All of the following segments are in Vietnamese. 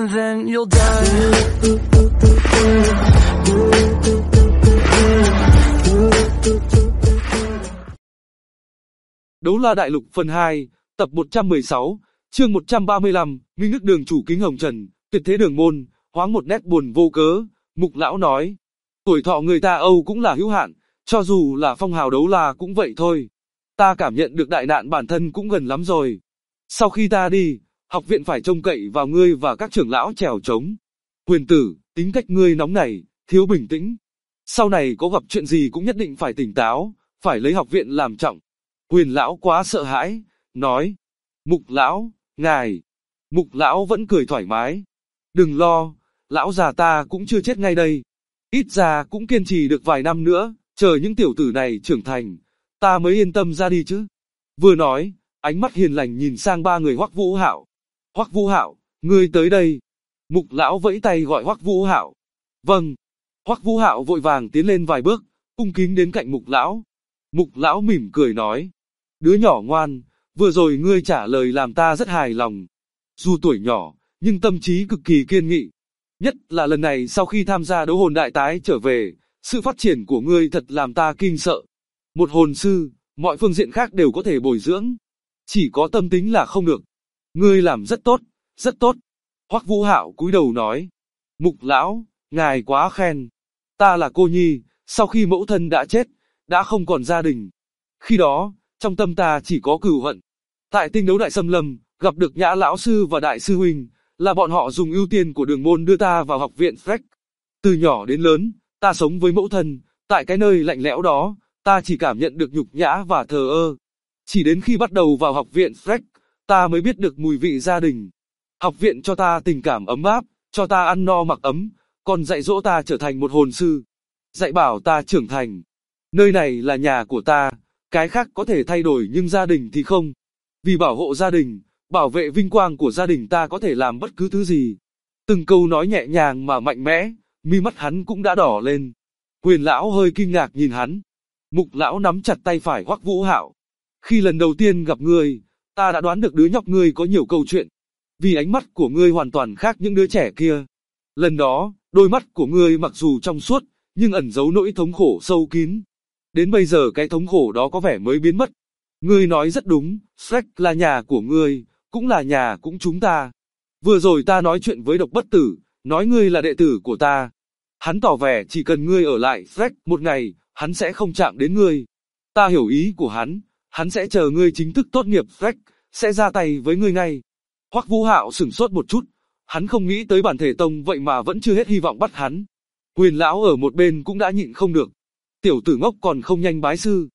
and then you'll die. Đấu La Đại Lục phần 2, tập 116, chương 135, Minh Đức Đường chủ Kính Hồng Trần, tuyệt thế đường môn, hoáng một nét buồn vô cớ, Mục lão nói. Tuổi thọ người ta Âu cũng là hữu hạn, cho dù là phong hào đấu la cũng vậy thôi. Ta cảm nhận được đại nạn bản thân cũng gần lắm rồi. Sau khi ta đi, học viện phải trông cậy vào ngươi và các trưởng lão chèo chống. Huyền tử, tính cách ngươi nóng nảy, thiếu bình tĩnh. Sau này có gặp chuyện gì cũng nhất định phải tỉnh táo, phải lấy học viện làm trọng. Huyền lão quá sợ hãi, nói. Mục lão, ngài. Mục lão vẫn cười thoải mái. Đừng lo, lão già ta cũng chưa chết ngay đây. Ít ra cũng kiên trì được vài năm nữa, chờ những tiểu tử này trưởng thành, ta mới yên tâm ra đi chứ. Vừa nói, ánh mắt hiền lành nhìn sang ba người Hoắc Vũ Hạo. Hoắc Vũ Hạo, ngươi tới đây. Mục lão vẫy tay gọi Hoắc Vũ Hạo. Vâng. Hoắc Vũ Hạo vội vàng tiến lên vài bước, cung kính đến cạnh Mục lão. Mục lão mỉm cười nói. Đứa nhỏ ngoan, vừa rồi ngươi trả lời làm ta rất hài lòng. Dù tuổi nhỏ, nhưng tâm trí cực kỳ kiên nghị. Nhất là lần này sau khi tham gia đấu hồn đại tái trở về, sự phát triển của ngươi thật làm ta kinh sợ. Một hồn sư, mọi phương diện khác đều có thể bồi dưỡng. Chỉ có tâm tính là không được. Ngươi làm rất tốt, rất tốt. Hoắc Vũ Hạo cúi đầu nói. Mục lão, ngài quá khen. Ta là cô nhi, sau khi mẫu thân đã chết, đã không còn gia đình. Khi đó, trong tâm ta chỉ có cừu hận. Tại tinh đấu đại xâm lâm, gặp được Nhã lão sư và đại sư huynh, là bọn họ dùng ưu tiên của đường môn đưa ta vào học viện Freck. Từ nhỏ đến lớn, ta sống với mẫu thân, tại cái nơi lạnh lẽo đó, ta chỉ cảm nhận được nhục nhã và thờ ơ. Chỉ đến khi bắt đầu vào học viện Freck, ta mới biết được mùi vị gia đình. Học viện cho ta tình cảm ấm áp, cho ta ăn no mặc ấm, còn dạy dỗ ta trở thành một hồn sư. Dạy bảo ta trưởng thành. Nơi này là nhà của ta, cái khác có thể thay đổi nhưng gia đình thì không. Vì bảo hộ gia đình, bảo vệ vinh quang của gia đình ta có thể làm bất cứ thứ gì. Từng câu nói nhẹ nhàng mà mạnh mẽ, mi mắt hắn cũng đã đỏ lên. Huyền lão hơi kinh ngạc nhìn hắn. Mục lão nắm chặt tay phải Hoắc Vũ Hạo. Khi lần đầu tiên gặp ngươi, ta đã đoán được đứa nhóc ngươi có nhiều câu chuyện. Vì ánh mắt của ngươi hoàn toàn khác những đứa trẻ kia. Lần đó, đôi mắt của ngươi mặc dù trong suốt, nhưng ẩn giấu nỗi thống khổ sâu kín. Đến bây giờ cái thống khổ đó có vẻ mới biến mất. Ngươi nói rất đúng, Freck là nhà của ngươi, cũng là nhà cũng chúng ta. Vừa rồi ta nói chuyện với Độc Bất Tử, nói ngươi là đệ tử của ta. Hắn tỏ vẻ chỉ cần ngươi ở lại Freck một ngày, hắn sẽ không chạm đến ngươi. Ta hiểu ý của hắn sẽ chờ ngươi chính thức tốt nghiệp Freck, sẽ ra tay với ngươi ngay. Hoắc Vũ Hạo sửng sốt một chút, hắn không nghĩ tới bản thể tông vậy mà vẫn chưa hết hy vọng bắt hắn. Huyền lão ở một bên cũng đã nhịn không được. Tiểu tử ngốc còn không nhanh bái sư.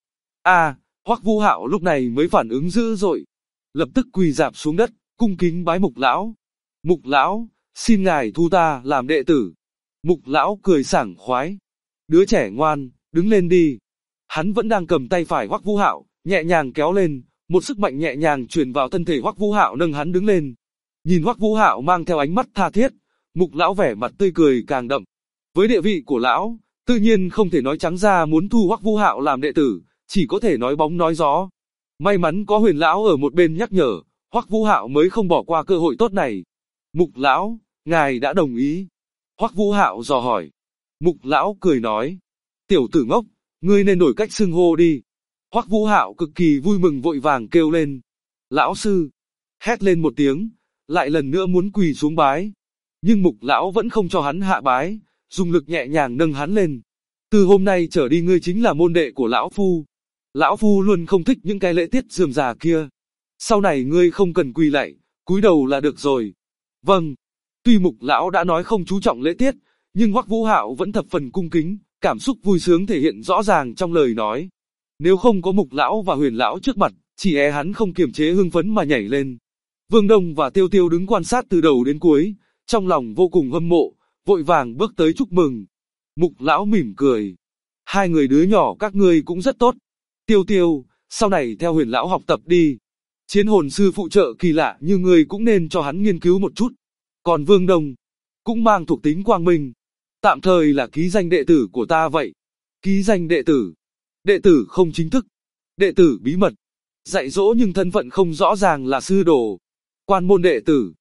Hoắc Vũ Hạo lúc này mới phản ứng dữ dội. Lập tức quỳ rạp xuống đất, cung kính bái Mục lão. Mục lão, xin ngài thu ta làm đệ tử. Mục lão cười sảng khoái. Đứa trẻ ngoan, đứng lên đi. Hắn vẫn đang cầm tay phải Hoắc Vũ Hạo, nhẹ nhàng kéo lên, một sức mạnh nhẹ nhàng truyền vào thân thể Hoắc Vũ Hạo nâng hắn đứng lên. Nhìn Hoắc Vũ Hạo mang theo ánh mắt tha thiết, Mục lão vẻ mặt tươi cười càng đậm. Với địa vị của lão, tự nhiên không thể nói trắng ra muốn thu Hoắc Vũ Hạo làm đệ tử, chỉ có thể nói bóng nói gió. May mắn có Huyền lão ở một bên nhắc nhở, Hoắc Vũ Hạo mới không bỏ qua cơ hội tốt này. Mục lão, ngài đã đồng ý. Hoắc Vũ Hạo dò hỏi. Mục lão cười nói. Tiểu tử ngốc, ngươi nên đổi cách xưng hô đi. Hoắc Vũ Hạo cực kỳ vui mừng vội vàng kêu lên. Lão sư. Hét lên một tiếng, lại lần nữa muốn quỳ xuống bái. Nhưng Mục lão vẫn không cho hắn hạ bái, dùng lực nhẹ nhàng nâng hắn lên. Từ hôm nay trở đi ngươi chính là môn đệ của lão phu. Lão phu luôn không thích những cái lễ tiết rườm rà kia. Sau này ngươi không cần quỳ lạy, cúi đầu là được rồi. Vâng. Tuy Mục lão đã nói không chú trọng lễ tiết, nhưng Hoắc Vũ Hạo vẫn thập phần cung kính, cảm xúc vui sướng thể hiện rõ ràng trong lời nói. Nếu không có Mục lão và Huyền lão trước mặt, chỉ e hắn không kiềm chế hưng phấn mà nhảy lên. Vương Đông và Tiêu Tiêu đứng quan sát từ đầu đến cuối, trong lòng vô cùng hâm mộ, vội vàng bước tới chúc mừng. Mục lão mỉm cười. Hai người đứa nhỏ các ngươi cũng rất tốt. Tiêu Tiêu, sau này theo Huyền lão học tập đi. Chiến hồn sư phụ trợ kỳ lạ như ngươi cũng nên cho hắn nghiên cứu một chút. Còn Vương Đông, cũng mang thuộc tính quang minh. Tạm thời là ký danh đệ tử của ta vậy. Ký danh đệ tử. Đệ tử không chính thức. Đệ tử bí mật. Dạy dỗ nhưng thân phận không rõ ràng là sư đồ. Quan môn đệ tử.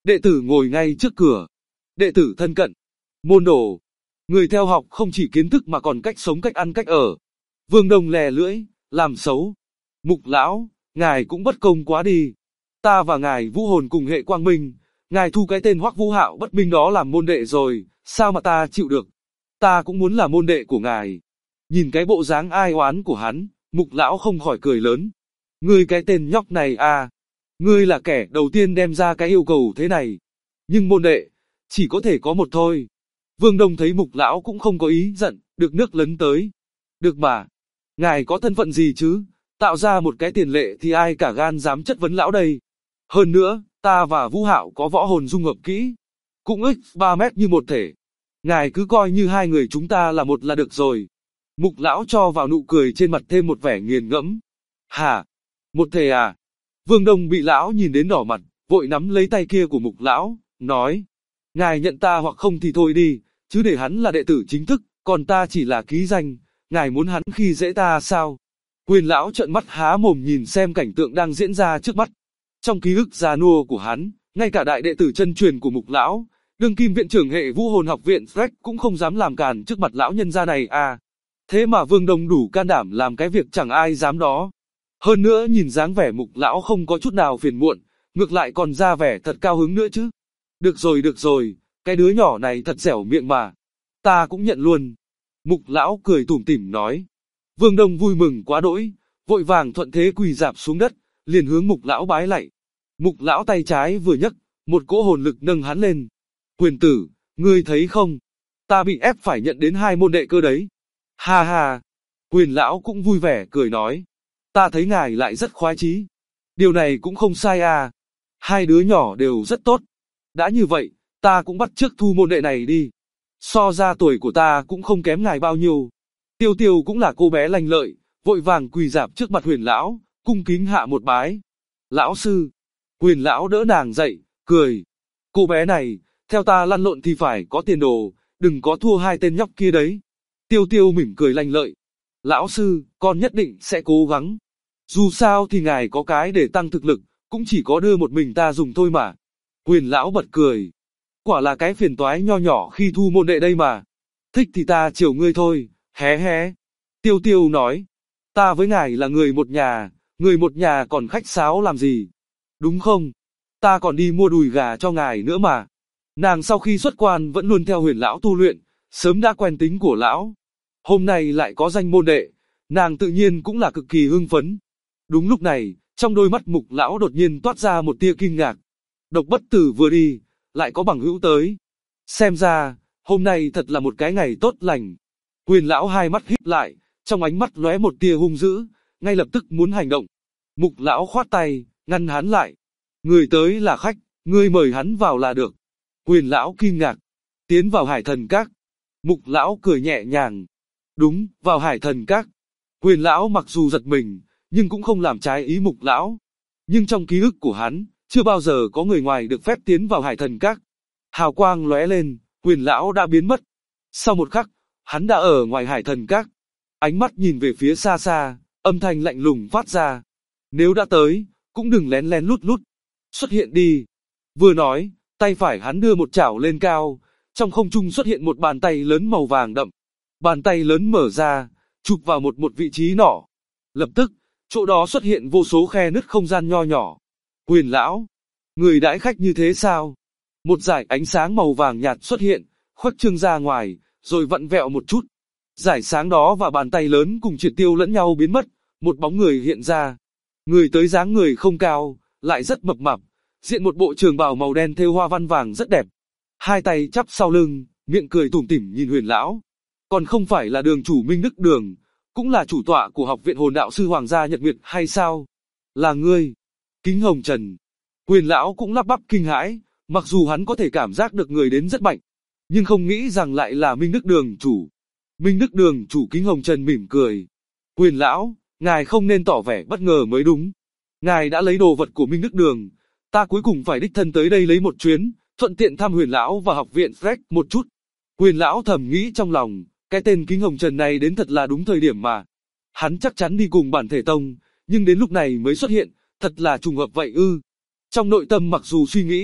Đệ tử ngồi ngay trước cửa. Đệ tử thân cận. Môn đồ. Người theo học không chỉ kiến thức mà còn cách sống, cách ăn, cách ở. Vương Đông lè lưỡi, làm xấu. Mục lão, ngài cũng bất công quá đi. Ta và ngài vũ hồn cùng hệ quang minh, ngài thu cái tên Hoắc Vũ Hạo bất minh đó làm môn đệ rồi, sao mà ta chịu được? Ta cũng muốn là môn đệ của ngài. Nhìn cái bộ dáng ai oán của hắn, Mục lão không khỏi cười lớn. Ngươi cái tên nhóc này à, ngươi là kẻ đầu tiên đem ra cái yêu cầu thế này. Nhưng môn đệ, chỉ có thể có một thôi. Vương Đông thấy Mục lão cũng không có ý giận, được nước lấn tới. Được mà, ngài có thân phận gì chứ? Tạo ra một cái tiền lệ thì ai cả gan dám chất vấn lão đây. Hơn nữa, ta và Vũ Hạo có võ hồn dung hợp kỹ. Cũng ích 3 mét như một thể. Ngài cứ coi như hai người chúng ta là một là được rồi. Mục lão cho vào nụ cười trên mặt thêm một vẻ nghiền ngẫm. Hả? Một thể à? Vương Đông bị lão nhìn đến đỏ mặt, vội nắm lấy tay kia của Mục lão, nói. Ngài nhận ta hoặc không thì thôi đi, chứ để hắn là đệ tử chính thức, còn ta chỉ là ký danh, ngài muốn hắn khi dễ ta sao? Quyền lão trợn mắt há mồm nhìn xem cảnh tượng đang diễn ra trước mắt. Trong ký ức già nua của hắn, ngay cả đại đệ tử chân truyền của Mục lão, đương kim viện trưởng hệ vũ hồn học viện Freck cũng không dám làm càn trước mặt lão nhân gia này à. Thế mà Vương Đông đủ can đảm làm cái việc chẳng ai dám đó. Hơn nữa nhìn dáng vẻ Mục lão không có chút nào phiền muộn, ngược lại còn ra vẻ thật cao hứng nữa chứ. Được rồi, cái đứa nhỏ này thật dẻo miệng mà. Ta cũng nhận luôn. Mục lão cười tủm tỉm nói. Vương Đông vui mừng quá đỗi, vội vàng thuận thế quỳ rạp xuống đất, liền hướng Mục lão bái lạy. Mục lão tay trái vừa nhấc, một cỗ hồn lực nâng hắn lên. Quyền tử, ngươi thấy không? Ta bị ép phải nhận đến 2 môn đệ cơ đấy. Ha ha. Quyền lão cũng vui vẻ cười nói. Ta thấy ngài lại rất khoái chí. Điều này cũng không sai à. 2 đứa nhỏ đều rất tốt. Đã như vậy, ta cũng bắt chước thu môn đệ này đi. So ra tuổi của ta cũng không kém ngài bao nhiêu. Tiêu Tiêu cũng là cô bé lanh lợi, vội vàng quỳ rạp trước mặt Huyền lão, cung kính hạ một bái. Lão sư. Huyền lão đỡ nàng dậy, cười. Cô bé này, theo ta lăn lộn thì phải có tiền đồ, đừng có thua 2 tên nhóc kia đấy. Tiêu Tiêu mỉm cười lanh lợi. Lão sư, con nhất định sẽ cố gắng. Dù sao thì ngài có cái để tăng thực lực, cũng chỉ có đưa một mình ta dùng thôi mà. Huyền lão bật cười. Quả là cái phiền toái nho nhỏ khi thu môn đệ đây mà. Thích thì ta chiều ngươi thôi, hé hé. Tiêu Tiêu nói. Ta với ngài là người một nhà còn khách sáo làm gì? Đúng không? Ta còn đi mua đùi gà cho ngài nữa mà. Nàng sau khi xuất quan vẫn luôn theo Huyền lão tu luyện, sớm đã quen tính của lão. Hôm nay lại có danh môn đệ, nàng tự nhiên cũng là cực kỳ hưng phấn. Đúng lúc này, trong đôi mắt Mục lão đột nhiên toát ra một tia kinh ngạc. Độc Bất Tử vừa đi, lại có bằng hữu tới. Xem ra, hôm nay thật là một cái ngày tốt lành. Huyền lão hai mắt híp lại, trong ánh mắt lóe một tia hung dữ, ngay lập tức muốn hành động. Mục lão khoát tay, ngăn hắn lại. Người tới là khách, ngươi mời hắn vào là được. Huyền lão kinh ngạc. Tiến vào Hải Thần Các. Mục lão cười nhẹ nhàng. Đúng, vào Hải Thần Các. Huyền lão mặc dù giật mình, nhưng cũng không làm trái ý Mục lão. Nhưng trong ký ức của hắn, chưa bao giờ có người ngoài được phép tiến vào Hải Thần Các. Hào quang lóe lên, Huyền lão đã biến mất. Sau một khắc, hắn đã ở ngoài Hải Thần Các. Ánh mắt nhìn về phía xa xa, âm thanh lạnh lùng phát ra. Nếu đã tới, cũng đừng lén lén lút lút. Xuất hiện đi. Vừa nói, tay phải hắn đưa một chảo lên cao, trong không trung xuất hiện một bàn tay lớn màu vàng đậm. Bàn tay lớn mở ra, chụp vào một vị trí nọ. Lập tức, chỗ đó xuất hiện vô số khe nứt không gian nho nhỏ. Huyền lão, người đãi khách như thế sao? Một dải ánh sáng màu vàng nhạt xuất hiện, khuếch trương ra ngoài, rồi vặn vẹo một chút. Dải sáng đó và bàn tay lớn cùng triệt tiêu lẫn nhau biến mất, một bóng người hiện ra. Người tới dáng người không cao, lại rất mập mạp, diện một bộ trường bào màu đen thêu hoa văn vàng rất đẹp. Hai tay chắp sau lưng, miệng cười tủm tỉm nhìn Huyền lão. Còn không phải là đường chủ Minh Đức Đường, cũng là chủ tọa của học viện hồn đạo sư Hoàng gia Nhật Nguyệt hay sao? Là ngươi, Kính Hồng Trần. Huyền lão cũng lắp bắp kinh hãi, mặc dù hắn có thể cảm giác được người đến rất mạnh, nhưng không nghĩ rằng lại là Minh Đức Đường chủ. Minh Đức Đường chủ Kính Hồng Trần mỉm cười. Huyền lão, ngài không nên tỏ vẻ bất ngờ mới đúng. Ngài đã lấy đồ vật của Minh Đức Đường, ta cuối cùng phải đích thân tới đây lấy một chuyến, thuận tiện thăm Huyền lão và học viện Freck một chút. Huyền lão thầm nghĩ trong lòng, cái tên Kính Hồng Trần này đến thật là đúng thời điểm mà. Hắn chắc chắn đi cùng Bản Thể Tông, nhưng đến lúc này mới xuất hiện, thật là trùng hợp vậy ư. Trong nội tâm mặc dù suy nghĩ,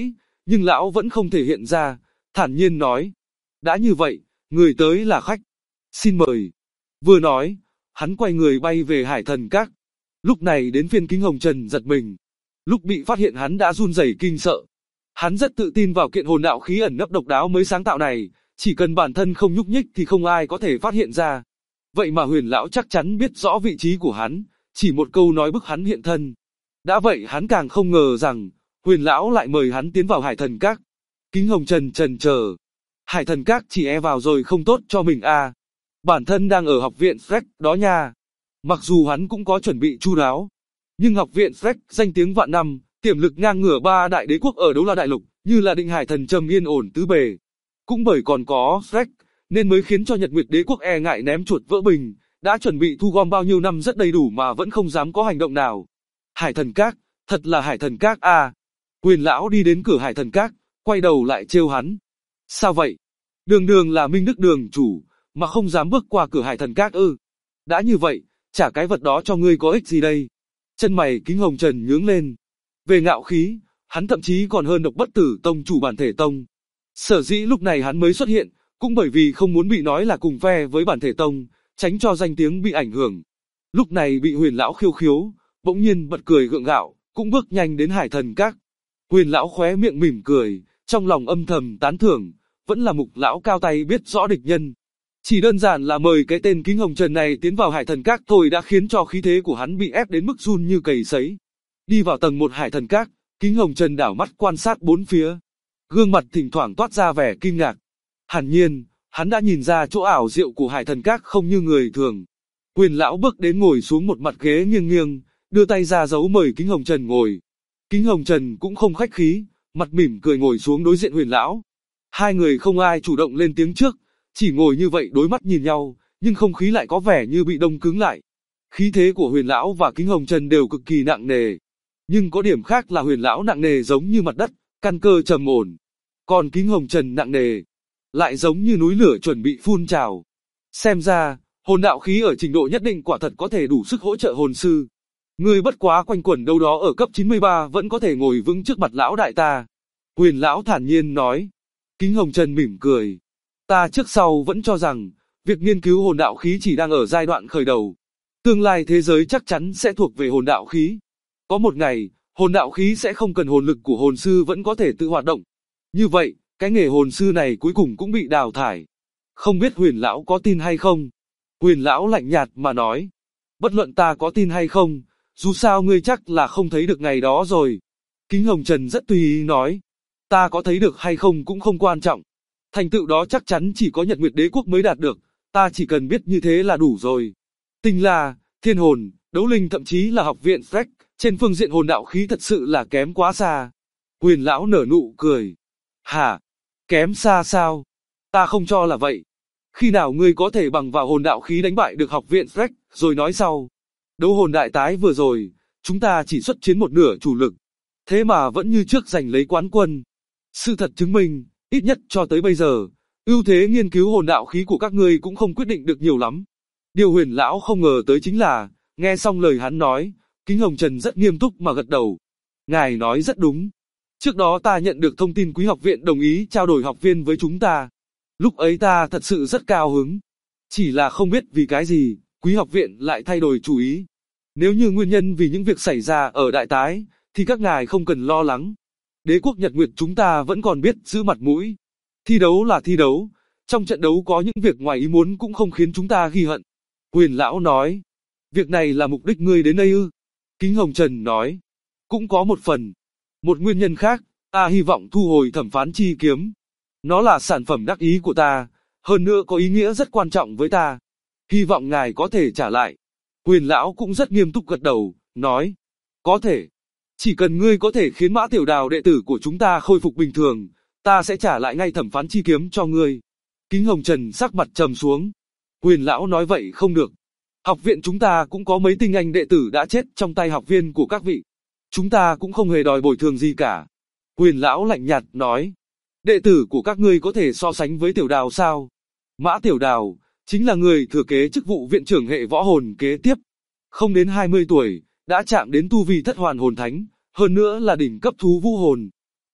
nhưng lão vẫn không thể hiện ra, thản nhiên nói. Đã như vậy, người tới là khách. Xin mời. Vừa nói, hắn quay người bay về Hải Thần Các. Lúc này đến phiên Kính Hồng Trần giật mình. Lúc bị phát hiện hắn đã run rẩy kinh sợ. Hắn rất tự tin vào kiện hồn đạo khí ẩn nấp độc đáo mới sáng tạo này, chỉ cần bản thân không nhúc nhích thì không ai có thể phát hiện ra. Vậy mà Huyền lão chắc chắn biết rõ vị trí của hắn, chỉ một câu nói bức hắn hiện thân. Đã vậy hắn càng không ngờ rằng, Huyền lão lại mời hắn tiến vào Hải Thần Các. Kính Hồng Trần chần chờ. Hải Thần Các chỉ e vào rồi không tốt cho mình à. Bản thân đang ở học viện Freck đó nha. Mặc dù hắn cũng có chuẩn bị chu đáo, nhưng học viện Freck danh tiếng vạn năm, tiềm lực ngang ngửa ba đại đế quốc ở Đấu La Đại Lục, như là Định Hải Thần Trầm yên ổn tứ bề. Cũng bởi còn có Freck, nên mới khiến cho Nhật Nguyệt Đế quốc e ngại ném chuột vỡ bình, đã chuẩn bị thu gom bao nhiêu năm rất đầy đủ mà vẫn không dám có hành động nào. Hải Thần Các, thật là Hải Thần Các à. Huyền lão đi đến cửa Hải Thần Các, quay đầu lại trêu hắn. Sao vậy? Đường đường là Minh Đức đường chủ, mà không dám bước qua cửa Hải Thần Các ư? Đã như vậy, trả cái vật đó cho ngươi có ích gì đây? Chân mày Kính Hồng Trần nhướng lên. Về ngạo khí, hắn thậm chí còn hơn Độc Bất Tử tông chủ Bản Thể tông. Sở dĩ lúc này hắn mới xuất hiện, cũng bởi vì không muốn bị nói là cùng phe với Bản Thể tông, tránh cho danh tiếng bị ảnh hưởng. Lúc này bị Huyền lão khiêu khiếu, bỗng nhiên bật cười gượng gạo, cũng bước nhanh đến Hải Thần Các. Huyền lão khóe miệng mỉm cười, trong lòng âm thầm tán thưởng, vẫn là Mục lão cao tay biết rõ địch nhân. Chỉ đơn giản là mời cái tên Kính Hồng Trần này tiến vào Hải Thần Các thôi đã khiến cho khí thế của hắn bị ép đến mức run như cầy sấy. Đi vào tầng 1 Hải Thần Các, Kính Hồng Trần đảo mắt quan sát bốn phía. Gương mặt thỉnh thoảng toát ra vẻ kinh ngạc. Hẳn nhiên, hắn đã nhìn ra chỗ ảo diệu của Hải Thần Các không như người thường. Huyền lão bước đến ngồi xuống một mặt ghế nghiêng nghiêng, đưa tay ra dấu mời Kính Hồng Trần ngồi. Kính Hồng Trần cũng không khách khí, mặt mỉm cười ngồi xuống đối diện Huyền lão. Hai người không ai chủ động lên tiếng trước, chỉ ngồi như vậy đối mắt nhìn nhau, nhưng không khí lại có vẻ như bị đông cứng lại. Khí thế của Huyền lão và Kính Hồng Trần đều cực kỳ nặng nề, nhưng có điểm khác là Huyền lão nặng nề giống như mặt đất, căn cơ trầm ổn, còn Kính Hồng Trần nặng nề, lại giống như núi lửa chuẩn bị phun trào. Xem ra, hồn đạo khí ở trình độ nhất định quả thật có thể đủ sức hỗ trợ hồn sư. Ngươi bất quá quanh quẩn đâu đó ở cấp 93 vẫn có thể ngồi vững trước mặt lão đại ta. Huyền lão thản nhiên nói. Kính Hồng Trần mỉm cười. Ta trước sau vẫn cho rằng, việc nghiên cứu hồn đạo khí chỉ đang ở giai đoạn khởi đầu. Tương lai thế giới chắc chắn sẽ thuộc về hồn đạo khí. Có một ngày, hồn đạo khí sẽ không cần hồn lực của hồn sư vẫn có thể tự hoạt động. Như vậy, cái nghề hồn sư này cuối cùng cũng bị đào thải. Không biết Huyền lão có tin hay không? Huyền lão lạnh nhạt mà nói. Bất luận ta có tin hay không, dù sao ngươi chắc là không thấy được ngày đó rồi. Kính Hồng Trần rất tùy ý nói. Ta có thấy được hay không cũng không quan trọng. Thành tựu đó chắc chắn chỉ có Nhật Nguyệt Đế quốc mới đạt được, ta chỉ cần biết như thế là đủ rồi. Tinh La, Thiên Hồn, Đấu Linh thậm chí là học viện Freck, trên phương diện hồn đạo khí thật sự là kém quá xa. Huyền lão nở nụ cười. Hả? Kém xa sao? Ta không cho là vậy. Khi nào ngươi có thể bằng vào hồn đạo khí đánh bại được học viện Freck, rồi nói sau. Đấu hồn đại tái vừa rồi, chúng ta chỉ xuất chiến một nửa chủ lực. Thế mà vẫn như trước giành lấy quán quân. Sự thật chứng minh, ít nhất cho tới bây giờ, ưu thế nghiên cứu hồn đạo khí của các ngươi cũng không quyết định được nhiều lắm. Điều Huyền lão không ngờ tới chính là, nghe xong lời hắn nói, Kính Hồng Trần rất nghiêm túc mà gật đầu. Ngài nói rất đúng. Trước đó ta nhận được thông tin Quý học viện đồng ý trao đổi học viên với chúng ta. Lúc ấy ta thật sự rất cao hứng. Chỉ là không biết vì cái gì, Quý học viện lại thay đổi chủ ý. Nếu như nguyên nhân vì những việc xảy ra ở đại tái, thì các ngài không cần lo lắng. Đế quốc Nhật Nguyệt chúng ta vẫn còn biết giữ mặt mũi. Thi đấu là thi đấu, trong trận đấu có những việc ngoài ý muốn cũng không khiến chúng ta ghi hận. Huyền lão nói, việc này là mục đích ngươi đến đây ư? Kính Hồng Trần nói, cũng có một phần. Một nguyên nhân khác, ta hy vọng thu hồi thẩm phán chi kiếm. Nó là sản phẩm đắc ý của ta, hơn nữa có ý nghĩa rất quan trọng với ta. Hy vọng ngài có thể trả lại. Huyền lão cũng rất nghiêm túc gật đầu, nói, có thể. Chỉ cần ngươi có thể khiến Mã Tiểu Đào đệ tử của chúng ta khôi phục bình thường, ta sẽ trả lại ngay thẩm phán chi kiếm cho ngươi. Kính Hồng Trần sắc mặt trầm xuống. Huyền lão nói vậy không được. Học viện chúng ta cũng có mấy tinh anh đệ tử đã chết trong tay học viên của các vị. Chúng ta cũng không hề đòi bồi thường gì cả. Huyền lão lạnh nhạt nói. Đệ tử của các ngươi có thể so sánh với Tiểu Đào sao? Mã Tiểu Đào, chính là người thừa kế chức vụ viện trưởng hệ võ hồn kế tiếp. Không đến 20 tuổi, đã chạm đến tu vi thất hoàn hồn thánh, hơn nữa là đỉnh cấp thú vũ hồn.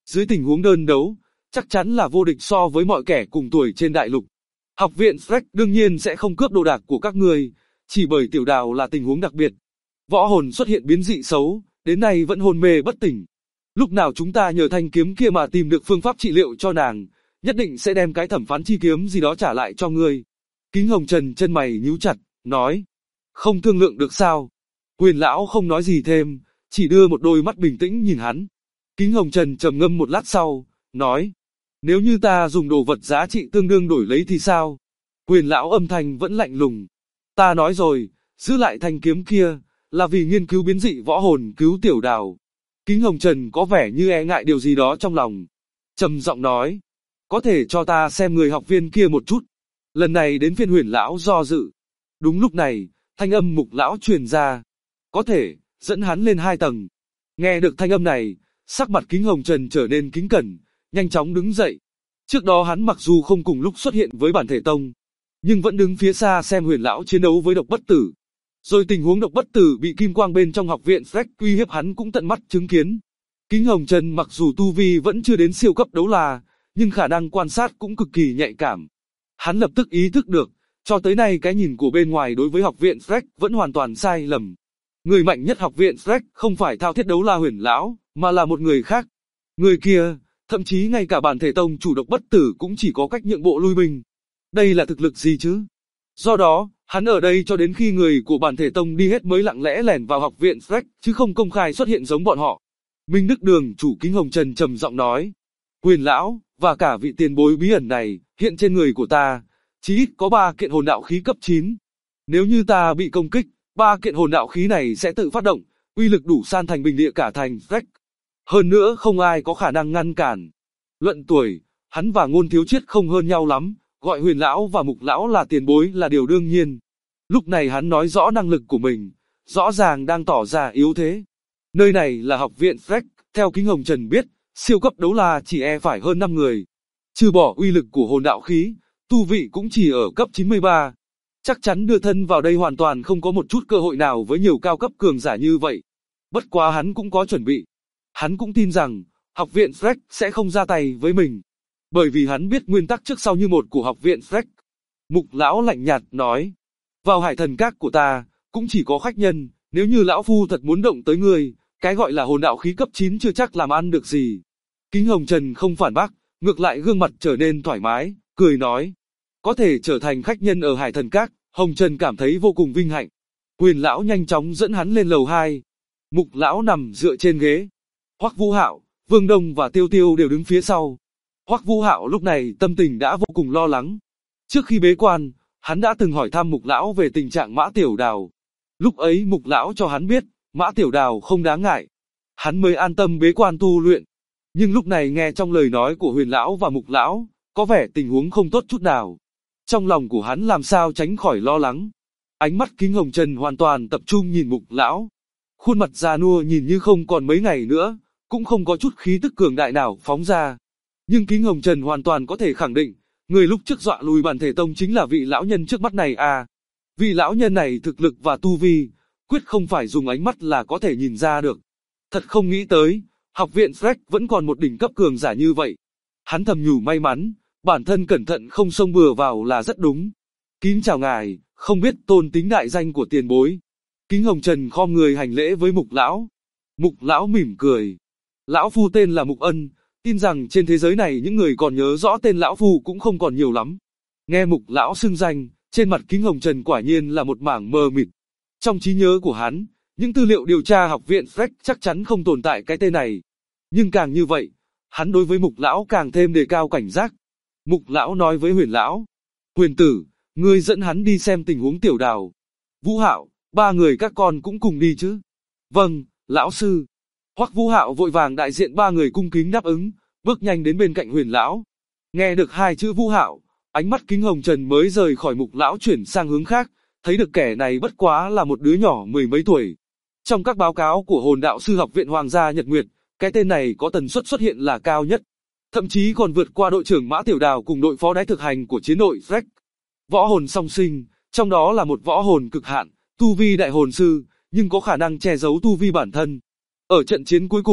Dưới tình huống đơn đấu, chắc chắn là vô địch so với mọi kẻ cùng tuổi trên đại lục. Học viện Shrek đương nhiên sẽ không cướp đồ đạc của các ngươi, chỉ bởi Tiểu Đào là tình huống đặc biệt. Võ hồn xuất hiện biến dị xấu, đến nay vẫn hôn mê bất tỉnh. Lúc nào chúng ta nhờ thanh kiếm kia mà tìm được phương pháp trị liệu cho nàng, nhất định sẽ đem cái thẩm phán chi kiếm gì đó trả lại cho ngươi. Kính Hồng Trần chân mày nhíu chặt, nói, không thương lượng được sao? Huyền lão không nói gì thêm, chỉ đưa một đôi mắt bình tĩnh nhìn hắn. Kính Hồng Trần trầm ngâm một lát sau, nói, nếu như ta dùng đồ vật giá trị tương đương đổi lấy thì sao? Huyền lão âm thanh vẫn lạnh lùng. Ta nói rồi, giữ lại thanh kiếm kia, là vì nghiên cứu biến dị võ hồn cứu Tiểu Đào. Kính Hồng Trần có vẻ như e ngại điều gì đó trong lòng. Trầm giọng nói, có thể cho ta xem người học viên kia một chút. Lần này đến phiên Huyền lão do dự. Đúng lúc này, thanh âm Mục lão truyền ra. Có thể, dẫn hắn lên 2 tầng. Nghe được thanh âm này, sắc mặt Kính Hồng Trần trở nên kính cẩn, nhanh chóng đứng dậy. Trước đó hắn mặc dù không cùng lúc xuất hiện với bản thể tông, nhưng vẫn đứng phía xa xem Huyền lão chiến đấu với Độc Bất Tử. Rồi tình huống Độc Bất Tử bị kim quang bên trong học viện Shrek uy hiếp hắn cũng tận mắt chứng kiến. Kính Hồng Trần mặc dù tu vi vẫn chưa đến siêu cấp đấu la, nhưng khả năng quan sát cũng cực kỳ nhạy cảm. Hắn lập tức ý thức được, cho tới nay cái nhìn của bên ngoài đối với học viện Shrek vẫn hoàn toàn sai lầm. Người mạnh nhất học viện Shrek không phải thao thiết đấu la Huyền lão, mà là một người khác. Người kia, thậm chí ngay cả bản thể tông chủ Độc Bất Tử cũng chỉ có cách nhượng bộ lui binh. Đây là thực lực gì chứ? Do đó, hắn ở đây cho đến khi người của bản thể tông đi hết mới lặng lẽ lẻn vào học viện Shrek, chứ không công khai xuất hiện giống bọn họ. Minh Đức Đường chủ Kính Hồng Trần trầm giọng nói, Huyền lão, và cả vị tiền bối bí ẩn này, hiện trên người của ta, chí ít có 3 kiện hồn đạo khí cấp 9. Nếu như ta bị công kích, 3 kiện hồn đạo khí này sẽ tự phát động, uy lực đủ san thành bình địa cả thành Shrek. Hơn nữa không ai có khả năng ngăn cản. Luận tuổi, hắn và Ngôn Thiếu Chiết không hơn nhau lắm, gọi Huyền lão và Mục lão là tiền bối là điều đương nhiên. Lúc này hắn nói rõ năng lực của mình, rõ ràng đang tỏ ra yếu thế. Nơi này là học viện Shrek, theo Kính Hồng Trần biết, siêu cấp đấu la chỉ phải hơn 5 người. Trừ bỏ uy lực của hồn đạo khí, tu vị cũng chỉ ở cấp 93. Chắc chắn đưa thân vào đây hoàn toàn không có một chút cơ hội nào với nhiều cao cấp cường giả như vậy. Bất quá hắn cũng có chuẩn bị. Hắn cũng tin rằng, học viện Shrek sẽ không ra tay với mình. Bởi vì hắn biết nguyên tắc trước sau như một của học viện Shrek. Mục lão lạnh nhạt nói, vào hải thần các của ta, cũng chỉ có khách nhân, nếu như lão phu thật muốn động tới người, cái gọi là hồn đạo khí cấp 9 chưa chắc làm ăn được gì. Kính Hồng Trần không phản bác, ngược lại gương mặt trở nên thoải mái, cười nói, có thể trở thành khách nhân ở hải thần các, Hồng Trần cảm thấy vô cùng vinh hạnh. Huyền lão nhanh chóng dẫn hắn lên lầu 2. Mục lão nằm dựa trên ghế. Hoắc Vũ Hạo, Vương Đông và Tiêu Tiêu đều đứng phía sau. Hoắc Vũ Hạo lúc này tâm tình đã vô cùng lo lắng. Trước khi bế quan, hắn đã từng hỏi thăm Mục lão về tình trạng Mã Tiểu Đào. Lúc ấy Mục lão cho hắn biết, Mã Tiểu Đào không đáng ngại. Hắn mới an tâm bế quan tu luyện. Nhưng lúc này nghe trong lời nói của Huyền lão và Mục lão, có vẻ tình huống không tốt chút nào. Trong lòng của hắn làm sao tránh khỏi lo lắng. Ánh mắt Kính Hồng Trần hoàn toàn tập trung nhìn Mục lão. Khuôn mặt già nua nhìn như không còn mấy ngày nữa, cũng không có chút khí tức cường đại nào phóng ra. Nhưng Kính Hồng Trần hoàn toàn có thể khẳng định, người lúc trước dọa lùi bản thể tông chính là vị lão nhân trước mắt này à. Vị lão nhân này thực lực và tu vi, quyết không phải dùng ánh mắt là có thể nhìn ra được. Thật không nghĩ tới, học viện Shrek vẫn còn một đỉnh cấp cường giả như vậy. Hắn thầm nhủ may mắn, bản thân cẩn thận không xông bừa vào là rất đúng. Kính chào ngài, không biết tôn tính đại danh của tiền bối. Kính Hồng Trần khom người hành lễ với Mục lão. Mục lão mỉm cười. Lão phu tên là Mục Ân, tin rằng trên thế giới này những người còn nhớ rõ tên lão phu cũng không còn nhiều lắm. Nghe Mục lão xưng danh, trên mặt Kính Hồng Trần quả nhiên là một mảng mờ mịt. Trong trí nhớ của hắn, những tư liệu điều tra học viện Shrek chắc chắn không tồn tại cái tên này. Nhưng càng như vậy, hắn đối với Mục lão càng thêm đề cao cảnh giác. Mục lão nói với Huyền lão, Huyền tử, ngươi dẫn hắn đi xem tình huống Tiểu Đào. Vũ Hạo, 3 người các con cũng cùng đi chứ? Vâng, lão sư. Hoắc Vũ Hạo vội vàng đại diện 3 người cung kính đáp ứng, bước nhanh đến bên cạnh Huyền lão. Nghe được 2 chữ Vũ Hạo, ánh mắt Kính Hồng Trần mới rời khỏi Mục lão chuyển sang hướng khác, thấy được kẻ này bất quá là một đứa nhỏ 10 mấy tuổi. Trong các báo cáo của Hồn đạo sư học viện Hoàng gia Nhật Nguyệt, cái tên này có tần suất xuất hiện là cao nhất, thậm chí còn vượt qua đội trưởng Mã Tiểu Đào cùng đội phó đái thực hành của chiến đội Shrek. Võ hồn song sinh, trong đó là một võ hồn cực hạn, tu vi đại hồn sư, nhưng có khả năng che giấu tu vi bản thân. Ở trận chiến cuối cùng,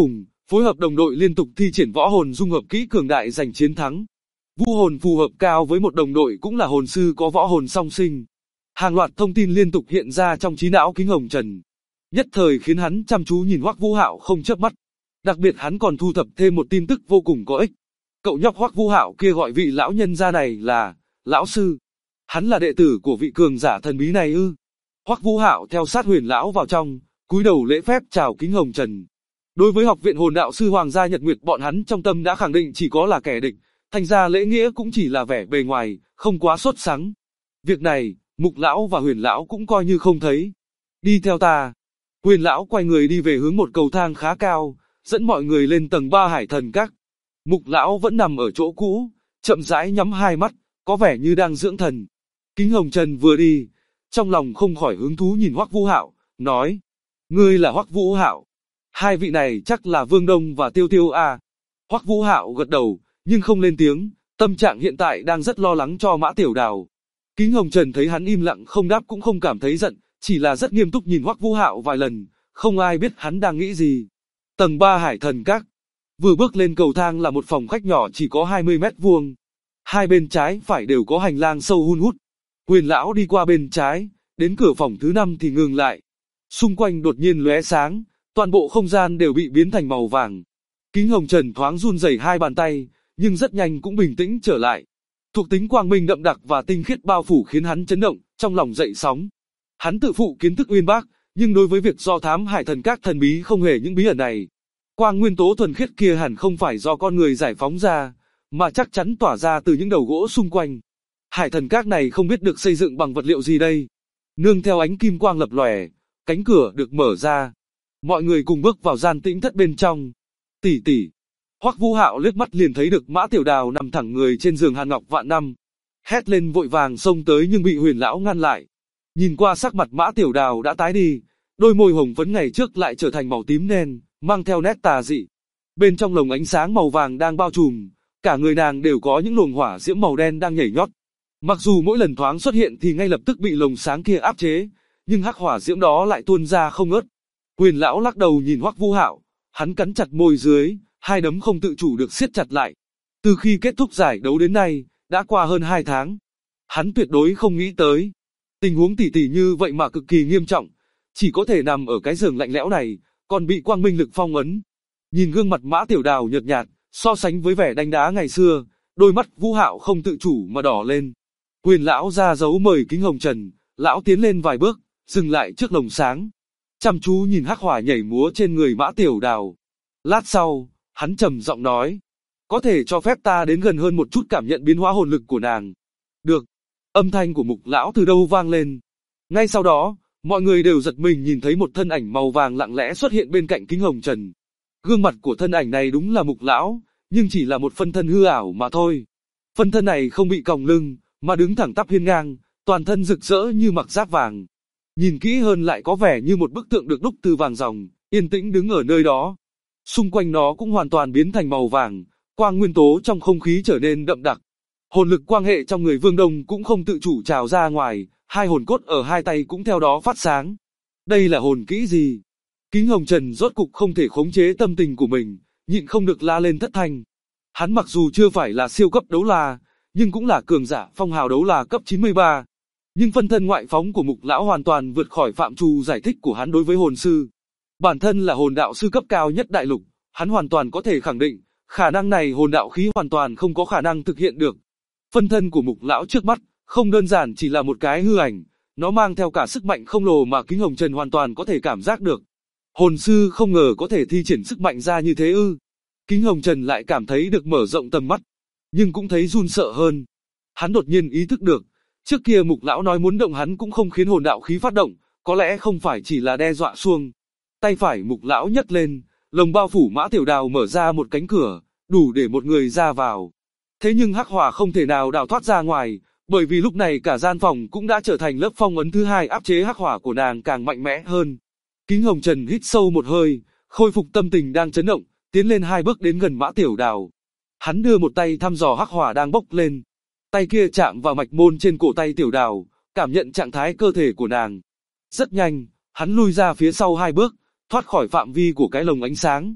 phối hợp đồng đội liên tục thi triển võ hồn dung hợp kỹ cường đại giành chiến thắng. Vũ hồn phù hợp cao với một đồng đội cũng là hồn sư có võ hồn song sinh. Hàng loạt thông tin liên tục hiện ra trong trí não Kính Hồng Trần, nhất thời khiến hắn chăm chú nhìn Hoắc Vũ Hạo không chớp mắt. Đặc biệt hắn còn thu thập thêm một tin tức vô cùng có ích. Cậu nhóc Hoắc Vũ Hạo kia gọi vị lão nhân gia này là lão sư. Hắn là đệ tử của vị cường giả thần bí này ư? Hoắc Vũ Hạo theo sát Huyền lão vào trong, cúi đầu lễ phép chào Kính Hồng Trần. Đối với học viện hồn đạo sư Hoàng gia Nhật Nguyệt, bọn hắn trong tâm đã khẳng định chỉ có là kẻ địch, thành ra lễ nghĩa cũng chỉ là vẻ bề ngoài, không quá sốt sắng. Việc này, Mục lão và Huyền lão cũng coi như không thấy. Đi theo ta. Huyền lão quay người đi về hướng một cầu thang khá cao, dẫn mọi người lên tầng 3 Hải Thần Các. Mục lão vẫn nằm ở chỗ cũ, chậm rãi nhắm hai mắt, có vẻ như đang dưỡng thần. Kính Hồng Trần vừa đi, trong lòng không khỏi hứng thú nhìn Hoắc Vũ Hạo, nói: "Ngươi là Hoắc Vũ Hạo? Hai vị này chắc là Vương Đông và Tiêu Tiêu à?" Hoắc Vũ Hạo gật đầu, nhưng không lên tiếng, tâm trạng hiện tại đang rất lo lắng cho Mã Tiểu Đào. Kính Hồng Trần thấy hắn im lặng không đáp cũng không cảm thấy giận, chỉ là rất nghiêm túc nhìn Hoắc Vũ Hạo vài lần, không ai biết hắn đang nghĩ gì. Tầng 3 Hải Thần Các. Vừa bước lên cầu thang là một phòng khách nhỏ chỉ có 20 mét vuông. Hai bên trái phải đều có hành lang sâu hun hút. Huyền lão đi qua bên trái, đến cửa phòng thứ 5 thì ngừng lại. Xung quanh đột nhiên lóe sáng, toàn bộ không gian đều bị biến thành màu vàng. Kính Hồng Trần thoáng run rẩy hai bàn tay, nhưng rất nhanh cũng bình tĩnh trở lại. Thuộc tính quang minh đậm đặc và tinh khiết bao phủ khiến hắn chấn động, trong lòng dậy sóng. Hắn tự phụ kiến thức uyên bác, nhưng đối với việc do thám Hải Thần Các thần bí không hề những bí ẩn này. Quang nguyên tố thuần khiết kia hẳn không phải do con người giải phóng ra, mà chắc chắn tỏa ra từ những đầu gỗ xung quanh. Hải Thần Các này không biết được xây dựng bằng vật liệu gì đây. Nương theo ánh kim quang lập lòe, cánh cửa được mở ra. Mọi người cùng bước vào gian tĩnh thất bên trong. Tỷ tỷ. Hoắc Vũ Hạo liếc mắt liền thấy được Mã Tiểu Đào nằm thẳng người trên giường Hàn Ngọc Vạn Năm. Hét lên vội vàng xông tới nhưng bị Huyền lão ngăn lại. Nhìn qua sắc mặt Mã Tiểu Đào đã tái đi, đôi môi hồng phấn ngày trước lại trở thành màu tím đen, mang theo nét tà dị. Bên trong lồng ánh sáng màu vàng đang bao trùm, cả người nàng đều có những luồng hỏa diễm màu đen đang nhảy nhót. Mặc dù mỗi lần thoáng xuất hiện thì ngay lập tức bị lồng sáng kia áp chế, nhưng hắc hỏa diễm đó lại tuôn ra không ngớt. Huyền lão lắc đầu nhìn Hoắc Vũ Hạo, hắn cắn chặt môi dưới, hai đấm không tự chủ được siết chặt lại. Từ khi kết thúc giải đấu đến nay, đã qua hơn 2 tháng. Hắn tuyệt đối không nghĩ tới. Tình huống tỉ tỉ như vậy mà cực kỳ nghiêm trọng, chỉ có thể nằm ở cái giường lạnh lẽo này, còn bị quang minh lực phong ấn. Nhìn gương mặt Mã Tiểu Đào nhợt nhạt, so sánh với vẻ đánh đá ngày xưa, đôi mắt Vũ Hạo không tự chủ mà đỏ lên. Huyền lão ra dấu mời Kính Hồng Trần, lão tiến lên vài bước, dừng lại trước lồng sáng, chăm chú nhìn hắc hỏa nhảy múa trên người Mã Tiểu Đào. Lát sau, hắn trầm giọng nói: "Có thể cho phép ta đến gần hơn một chút cảm nhận biến hóa hồn lực của nàng?" "Được." Âm thanh của Mục lão từ đâu vang lên. Ngay sau đó, mọi người đều giật mình nhìn thấy một thân ảnh màu vàng lặng lẽ xuất hiện bên cạnh Kính Hồng Trần. Gương mặt của thân ảnh này đúng là Mục lão, nhưng chỉ là một phân thân hư ảo mà thôi. Phân thân này không bị còng lưng, mà đứng thẳng tắp hiên ngang, toàn thân rực rỡ như mặc giáp vàng. Nhìn kỹ hơn lại có vẻ như một bức tượng được đúc từ vàng ròng, yên tĩnh đứng ở nơi đó. Xung quanh nó cũng hoàn toàn biến thành màu vàng, quang nguyên tố trong không khí trở nên đậm đặc. Hồn lực quang hệ trong người Vương Đông cũng không tự chủ trào ra ngoài, hai hồn cốt ở hai tay cũng theo đó phát sáng. Đây là hồn kỹ gì? Kính Hồng Trần rốt cục không thể khống chế tâm tình của mình, nhịn không được la lên thất thanh. Hắn mặc dù chưa phải là siêu cấp đấu la, nhưng cũng là cường giả phong hào đấu la cấp 93. Nhưng phân thân ngoại phóng của Mục lão hoàn toàn vượt khỏi phạm trù giải thích của hắn đối với hồn sư. Bản thân là hồn đạo sư cấp cao nhất đại lục, hắn hoàn toàn có thể khẳng định, khả năng này hồn đạo khí hoàn toàn không có khả năng thực hiện được. Phân thân của Mục lão trước mắt, không đơn giản chỉ là một cái hư ảnh, nó mang theo cả sức mạnh khổng lồ mà Kính Hồng Trần hoàn toàn có thể cảm giác được. Hồn sư không ngờ có thể thi triển sức mạnh ra như thế ư? Kính Hồng Trần lại cảm thấy được mở rộng tầm mắt, nhưng cũng thấy run sợ hơn. Hắn đột nhiên ý thức được, trước kia Mục lão nói muốn động hắn cũng không khiến hồn đạo khí phát động, có lẽ không phải chỉ là đe dọa xuông. Tay phải Mục lão nhấc lên, lồng bao phủ Mã Tiểu Đào mở ra một cánh cửa, đủ để một người ra vào. Thế nhưng hắc hỏa không thể nào đào thoát ra ngoài, bởi vì lúc này cả gian phòng cũng đã trở thành lớp phong ấn thứ hai áp chế hắc hỏa của nàng càng mạnh mẽ hơn. Kính Hồng Trần hít sâu một hơi, khôi phục tâm tình đang chấn động, tiến lên 2 bước đến gần Mã Tiểu Đào. Hắn đưa một tay thăm dò hắc hỏa đang bốc lên. Tay kia chạm vào mạch môn trên cổ tay Tiểu Đào, cảm nhận trạng thái cơ thể của nàng. Rất nhanh, hắn lui ra phía sau 2 bước, thoát khỏi phạm vi của cái lồng ánh sáng.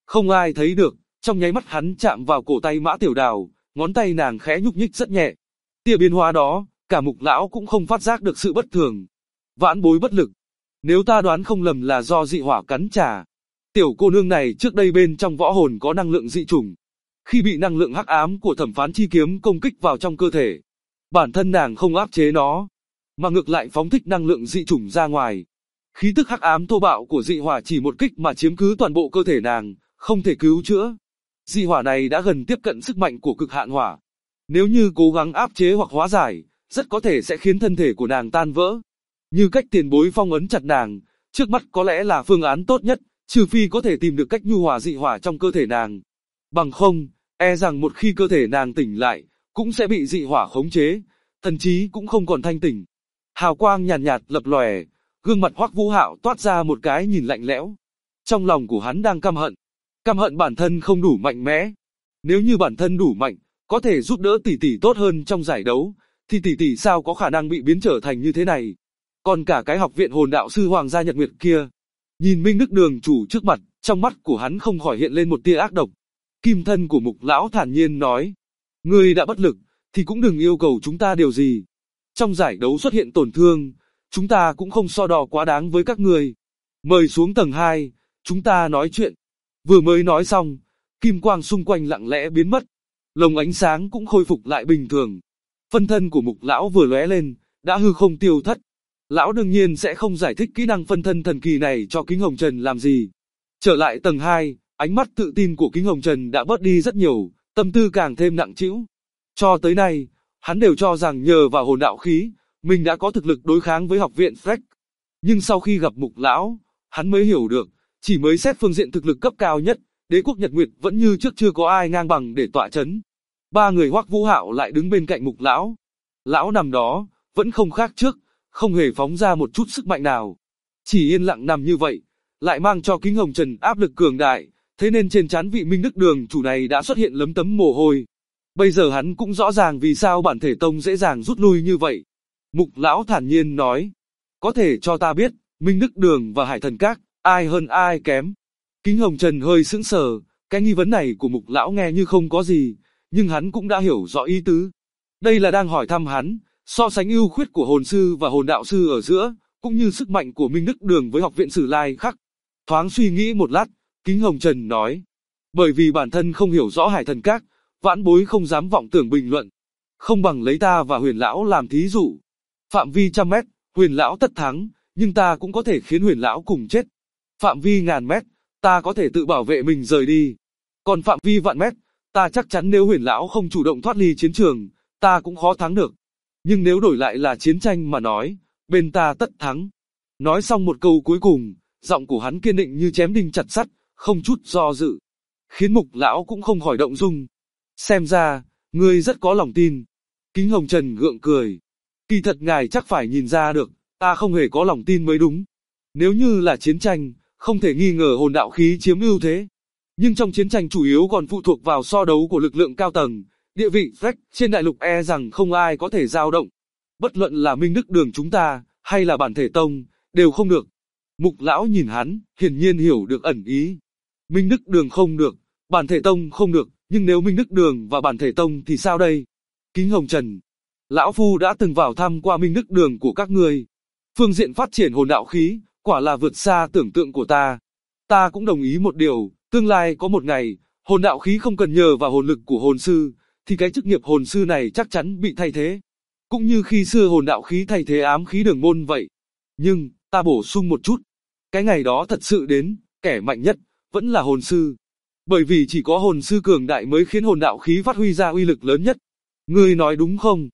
Không ai thấy được, trong nháy mắt hắn chạm vào cổ tay Mã Tiểu Đào, ngón tay nàng khẽ nhúc nhích rất nhẹ. Tia biến hóa đó, cả Mục lão cũng không phát giác được sự bất thường. Vãn bối bất lực. Nếu ta đoán không lầm là do dị hỏa cắn trả. Tiểu cô nương này trước đây bên trong võ hồn có năng lượng dị chủng. Khi bị năng lượng hắc ám của Thẩm Phán chi kiếm công kích vào trong cơ thể, bản thân nàng không áp chế nó, mà ngược lại phóng thích năng lượng dị chủng ra ngoài. Khí tức hắc ám thô bạo của dị hỏa chỉ một kích mà chiếm cứ toàn bộ cơ thể nàng, không thể cứu chữa. Dị hỏa này đã gần tiếp cận sức mạnh của cực hạn hỏa. Nếu như cố gắng áp chế hoặc hóa giải, rất có thể sẽ khiến thân thể của nàng tan vỡ. Như cách tiền bối phong ấn chặt nàng, trước mắt có lẽ là phương án tốt nhất, trừ phi có thể tìm được cách nhu hòa dị hỏa trong cơ thể nàng. Bằng không, e rằng một khi cơ thể nàng tỉnh lại, cũng sẽ bị dị hỏa khống chế, thần trí cũng không còn thanh tỉnh. Hào quang nhàn nhạt lập lòe, gương mặt Hoắc Vũ Hạo toát ra một cái nhìn lạnh lẽo. Trong lòng của hắn đang căm hận bản thân không đủ mạnh mẽ. Nếu như bản thân đủ mạnh, có thể giúp đỡ tỷ tỷ tốt hơn trong giải đấu, thì tỷ tỷ sao có khả năng bị biến trở thành như thế này. Còn cả cái học viện hồn đạo sư Hoàng gia Nhật Nguyệt kia, nhìn Minh Đức Đường chủ trước mặt, trong mắt của hắn không khỏi hiện lên một tia ác độc. Kim thân của Mục lão thản nhiên nói, ngươi đã bất lực, thì cũng đừng yêu cầu chúng ta điều gì. Trong giải đấu xuất hiện tổn thương, chúng ta cũng không so đo quá đáng với các ngươi. Mời xuống tầng 2, chúng ta nói chuyện. Vừa mới nói xong, kim quang xung quanh lặng lẽ biến mất, lồng ánh sáng cũng khôi phục lại bình thường. Phân thân của Mục lão vừa lóe lên, đã hư không tiêu thất. Lão đương nhiên sẽ không giải thích kỹ năng phân thân thần kỳ này cho Kính Hồng Trần làm gì. Trở lại tầng 2, ánh mắt tự tin của Kính Hồng Trần đã bớt đi rất nhiều, tâm tư càng thêm nặng trĩu. Cho tới nay, hắn đều cho rằng nhờ vào hồn đạo khí, mình đã có thực lực đối kháng với học viện Freck. Nhưng sau khi gặp Mục lão, hắn mới hiểu được, chỉ mới xét phương diện thực lực cấp cao nhất, đế quốc Nhật Nguyệt vẫn như trước chưa có ai ngang bằng để tọa chấn. Ba người Hoắc Vũ Hạo lại đứng bên cạnh Mục lão. Lão nằm đó, vẫn không khác trước, không hề phóng ra một chút sức mạnh nào. Chỉ yên lặng nằm như vậy, lại mang cho Kính Hồng Trần áp lực cường đại, thế nên trên trán vị Minh Đức Đường chủ này đã xuất hiện lấm tấm mồ hôi. Bây giờ hắn cũng rõ ràng vì sao bản thể tông dễ dàng rút lui như vậy. Mục lão thản nhiên nói, có thể cho ta biết, Minh Đức Đường và Hải Thần Các, ai hơn ai kém? Kính Hồng Trần hơi sững sờ, cái nghi vấn này của Mục lão nghe như không có gì, nhưng hắn cũng đã hiểu rõ ý tứ. Đây là đang hỏi thăm hắn, so sánh ưu khuyết của hồn sư và hồn đạo sư ở giữa, cũng như sức mạnh của Minh Đức Đường với học viện Sử Lai Khắc. Thoáng suy nghĩ một lát, Kính Hồng Trần nói, bởi vì bản thân không hiểu rõ Hải Thần Các, vãn bối không dám vọng tưởng bình luận. Không bằng lấy ta và Huyền lão làm thí dụ. Phạm vi 100 mét, Huyền lão tất thắng, nhưng ta cũng có thể khiến Huyền lão cùng chết. Phạm vi 1000 mét, ta có thể tự bảo vệ mình rời đi. Còn phạm vi vạn mét, ta chắc chắn nếu Huyền lão không chủ động thoát ly chiến trường, ta cũng khó thắng được. Nhưng nếu đổi lại là chiến tranh mà nói, bên ta tất thắng. Nói xong một câu cuối cùng, giọng của hắn kiên định như chém đinh chặt sắt, không chút do dự. Khiến Mục lão cũng không khỏi động dung. Xem ra, ngươi rất có lòng tin. Kính Hồng Trần gượng cười. Kỳ thật ngài chắc phải nhìn ra được, ta không hề có lòng tin mới đúng. Nếu như là chiến tranh, không thể nghi ngờ hồn đạo khí chiếm ưu thế. Nhưng trong chiến tranh chủ yếu còn phụ thuộc vào so đấu của lực lượng cao tầng, địa vị Freck trên đại lục e rằng không ai có thể dao động. Bất luận là Minh Đức Đường chúng ta, hay là bản thể tông, đều không được. Mục lão nhìn hắn, hiển nhiên hiểu được ẩn ý. Minh Đức Đường không được, bản thể tông không được, nhưng nếu Minh Đức Đường và bản thể tông thì sao đây? Kính Hồng Trần, lão phu đã từng vào thăm qua Minh Đức Đường của các ngươi. Phương diện phát triển hồn đạo khí, quả là vượt xa tưởng tượng của ta. Ta cũng đồng ý một điều, tương lai có một ngày, hồn đạo khí không cần nhờ vào hồn lực của hồn sư, thì cái chức nghiệp hồn sư này chắc chắn bị thay thế. Cũng như khi xưa hồn đạo khí thay thế ám khí đường môn vậy. Nhưng, ta bổ sung một chút. Cái ngày đó thật sự đến, kẻ mạnh nhất, vẫn là hồn sư. Bởi vì chỉ có hồn sư cường đại mới khiến hồn đạo khí phát huy ra uy lực lớn nhất. Ngươi nói đúng không?